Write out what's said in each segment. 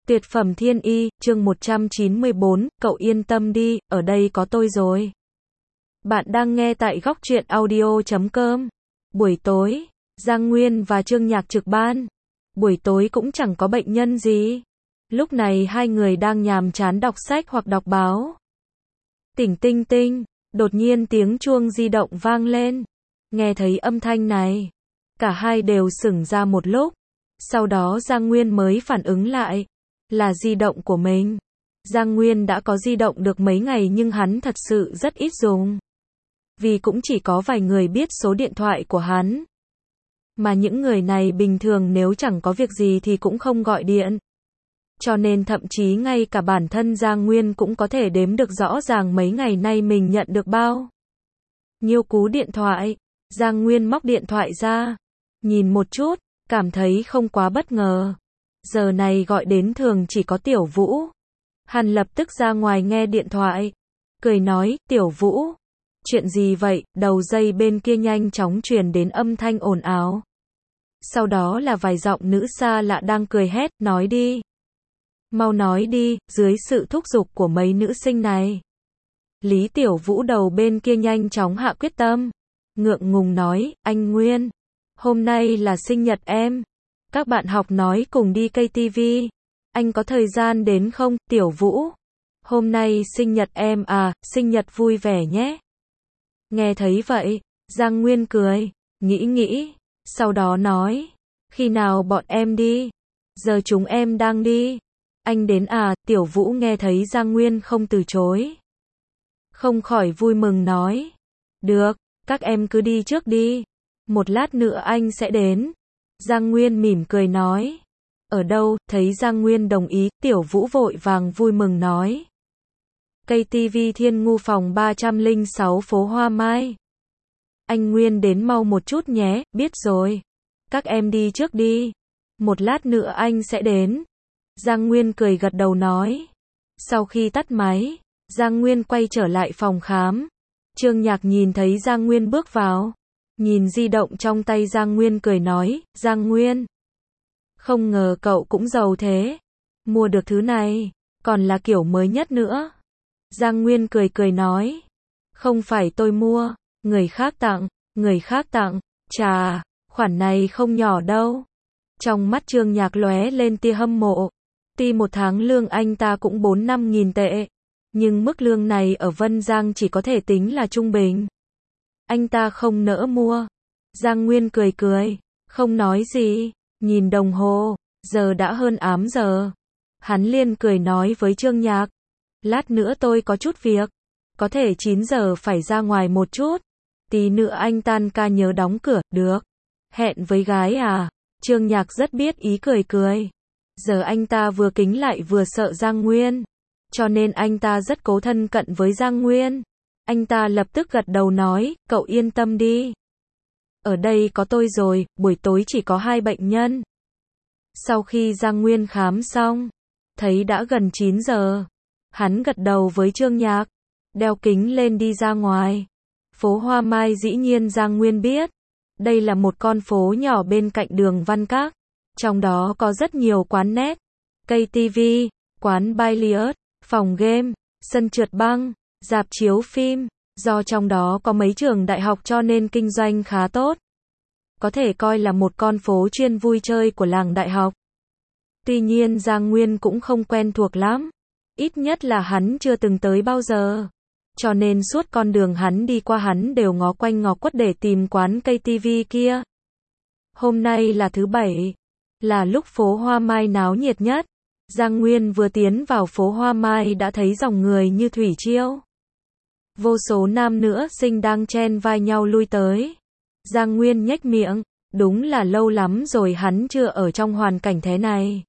Tuyệt phẩm thiên y, chương 194, cậu yên tâm đi, ở đây có tôi rồi. Bạn đang nghe tại góc truyện audio.com. Buổi tối, Giang Nguyên và Trương Nhạc trực ban. Buổi tối cũng chẳng có bệnh nhân gì. Lúc này hai người đang nhàm chán đọc sách hoặc đọc báo. Tỉnh tinh tinh, đột nhiên tiếng chuông di động vang lên. Nghe thấy âm thanh này, cả hai đều sững ra một lúc. Sau đó Giang Nguyên mới phản ứng lại. Là di động của mình. Giang Nguyên đã có di động được mấy ngày nhưng hắn thật sự rất ít dùng. Vì cũng chỉ có vài người biết số điện thoại của hắn. Mà những người này bình thường nếu chẳng có việc gì thì cũng không gọi điện. Cho nên thậm chí ngay cả bản thân Giang Nguyên cũng có thể đếm được rõ ràng mấy ngày nay mình nhận được bao nhiêu cú điện thoại. Giang Nguyên móc điện thoại ra, nhìn một chút, cảm thấy không quá bất ngờ. Giờ này gọi đến thường chỉ có Tiểu Vũ. Hắn lập tức ra ngoài nghe điện thoại, cười nói, Tiểu Vũ, chuyện gì vậy? Đầu dây bên kia nhanh chóng truyền đến âm thanh ồn ào. Sau đó là vài giọng nữ xa lạ đang cười hét, nói đi. Mau nói đi, dưới sự thúc giục của mấy nữ sinh này. Lý Tiểu Vũ đầu bên kia nhanh chóng hạ quyết tâm. Ngượng ngùng nói, anh Nguyên, hôm nay là sinh nhật em. Các bạn học nói cùng đi KTV. Anh có thời gian đến không, Tiểu Vũ? Hôm nay sinh nhật em à, sinh nhật vui vẻ nhé. Nghe thấy vậy, Giang Nguyên cười, nghĩ, sau đó nói, khi nào bọn em đi? Giờ chúng em đang đi. Anh đến à, Tiểu Vũ nghe thấy Giang Nguyên không từ chối. Không khỏi vui mừng nói, được, các em cứ đi trước đi. Một lát nữa anh sẽ đến. Giang Nguyên mỉm cười nói. Ở đâu? Thấy Giang Nguyên đồng ý, Tiểu Vũ vội vàng vui mừng nói. KTV Thiên Ngu phòng 306 phố Hoa Mai. Anh Nguyên đến mau một chút nhé, biết rồi. Các em đi trước đi. Một lát nữa anh sẽ đến. Giang Nguyên cười gật đầu nói. Sau khi tắt máy, Giang Nguyên quay trở lại phòng khám. Trương Nhạc nhìn thấy Giang Nguyên bước vào. Nhìn di động trong tay Giang Nguyên cười nói, Giang Nguyên, không ngờ cậu cũng giàu thế. Mua được thứ này, còn là kiểu mới nhất nữa. Giang Nguyên cười nói, không phải tôi mua, người khác tặng, chà, khoản này không nhỏ đâu. Trong mắt Trương Nhạc lóe lên tia hâm mộ. Tuy một tháng lương anh ta cũng 4-5 nghìn tệ, nhưng mức lương này ở Vân Giang chỉ có thể tính là trung bình. Anh ta không nỡ mua. Giang Nguyên cười, không nói gì, nhìn đồng hồ, giờ đã hơn ám giờ. Hắn liền cười nói với Trương Nhạc, lát nữa tôi có chút việc, có thể 9 giờ phải ra ngoài một chút, tí nữa anh tan ca nhớ đóng cửa, được. Hẹn với gái à? Trương Nhạc rất biết ý cười. Giờ anh ta vừa kính lại vừa sợ Giang Nguyên, cho nên anh ta rất cố thân cận với Giang Nguyên. Anh ta lập tức gật đầu nói, cậu yên tâm đi. Ở đây có tôi rồi, buổi tối chỉ có 2 bệnh nhân. Sau khi Giang Nguyên khám xong, thấy đã gần 9 giờ. Hắn gật đầu với Trương Nhạc, đeo kính lên đi ra ngoài. Phố Hoa Mai dĩ nhiên Giang Nguyên biết. Đây là một con phố nhỏ bên cạnh đường Văn Các. Trong đó có rất nhiều quán net, KTV, quán billiard, phòng game, sân trượt băng, rạp chiếu phim, do trong đó có mấy trường đại học cho nên kinh doanh khá tốt. Có thể coi là một con phố chuyên vui chơi của làng đại học. Tuy nhiên Giang Nguyên cũng không quen thuộc lắm. Ít nhất là hắn chưa từng tới bao giờ. Cho nên suốt con đường hắn đi qua hắn đều ngó quanh ngó quất để tìm quán KTV kia. Hôm nay là thứ Bảy, là lúc phố Hoa Mai náo nhiệt nhất. Giang Nguyên vừa tiến vào phố Hoa Mai đã thấy dòng người như thủy triều. Vô số nam nữ sinh đang chen vai nhau lui tới. Giang Nguyên nhếch miệng, đúng là lâu lắm rồi hắn chưa ở trong hoàn cảnh thế này.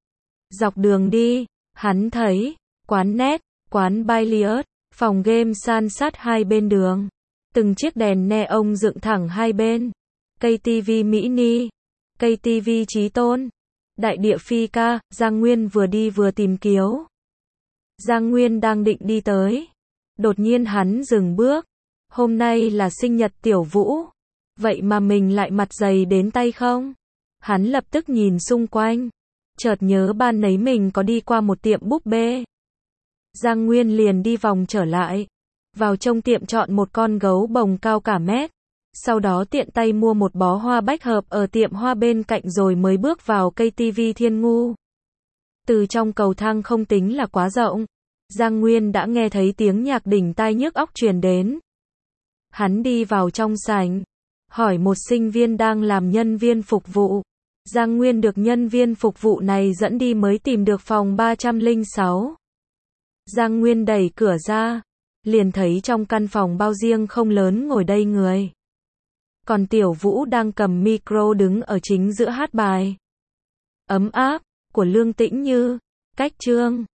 Dọc đường đi, hắn thấy quán net, quán billiard, phòng game san sát hai bên đường. Từng chiếc đèn neon dựng thẳng hai bên. KTV Mini, KTV Chí Tôn, Đại Địa Phi Ca. Giang Nguyên vừa đi vừa tìm kiếu. Giang Nguyên đang định đi tới. Đột nhiên hắn dừng bước. Hôm nay là sinh nhật Tiểu Vũ. Vậy mà mình lại mặt dày đến tay không? Hắn lập tức nhìn xung quanh. chợt nhớ ban nấy mình có đi qua một tiệm búp bê. Giang Nguyên liền đi vòng trở lại, vào trong tiệm chọn một con gấu bồng cao cả mét, sau đó tiện tay mua một bó hoa bách hợp ở tiệm hoa bên cạnh rồi mới bước vào cây tivi Thiên Ngu. Từ trong cầu thang không tính là quá rộng, Giang Nguyên đã nghe thấy tiếng nhạc đỉnh tai nhức óc truyền đến. Hắn đi vào trong sảnh, hỏi một sinh viên đang làm nhân viên phục vụ. Giang Nguyên được nhân viên phục vụ này dẫn đi mới tìm được phòng 306. Giang Nguyên đẩy cửa ra, liền thấy trong căn phòng bao riêng không lớn ngồi đây người. Còn Tiểu Vũ đang cầm micro đứng ở chính giữa hát bài. Ấm áp, của Lương Tĩnh Như, cách chương.